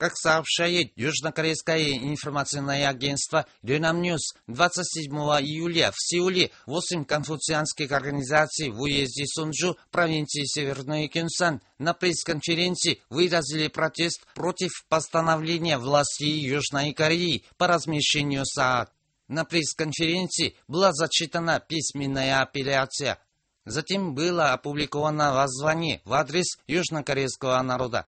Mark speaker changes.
Speaker 1: Как сообщает южнокорейское информационное агентство Рёнам Ньюс, 27 июля в Сеуле 8 конфуцианских организаций в уезде Сунджу, провинции Северный Кёнсан, на пресс-конференции выразили протест против постановления власти Южной Кореи по размещению СААД. На пресс-конференции была зачитана письменная апелляция. Затем было опубликовано воззвание в адрес южнокорейского народа.